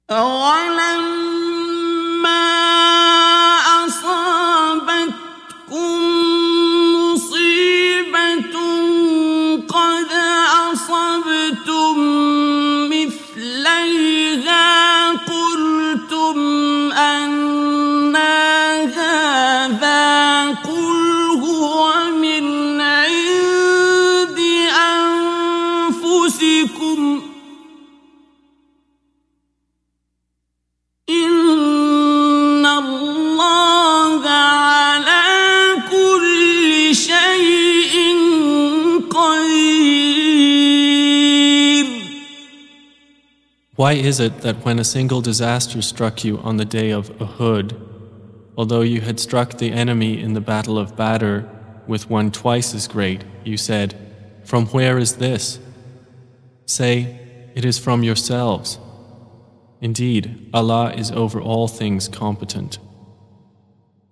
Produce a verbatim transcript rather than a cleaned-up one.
أَوَلَمَّا أَصَابَتْكُم مُّصِيبَةٌ قَدْ أَصَبْتُم مِّثْلَيْهَا قُلْتُمْ أَنَّىٰ هَٰذَا قُلْ هُوَ مِنْ عِندِ أَنفُسِكُمْ إِنَّ اللَّهَ عَلَىٰ كُلِّ شَيْءٍ قَدِيرٌ. Why is it that when a single disaster struck you on the day of Uhud, although you had struck the enemy in the battle of Badr with one twice as great, you said, "From where is this?" Say, "It is from yourselves." Indeed, Allah is over all things competent.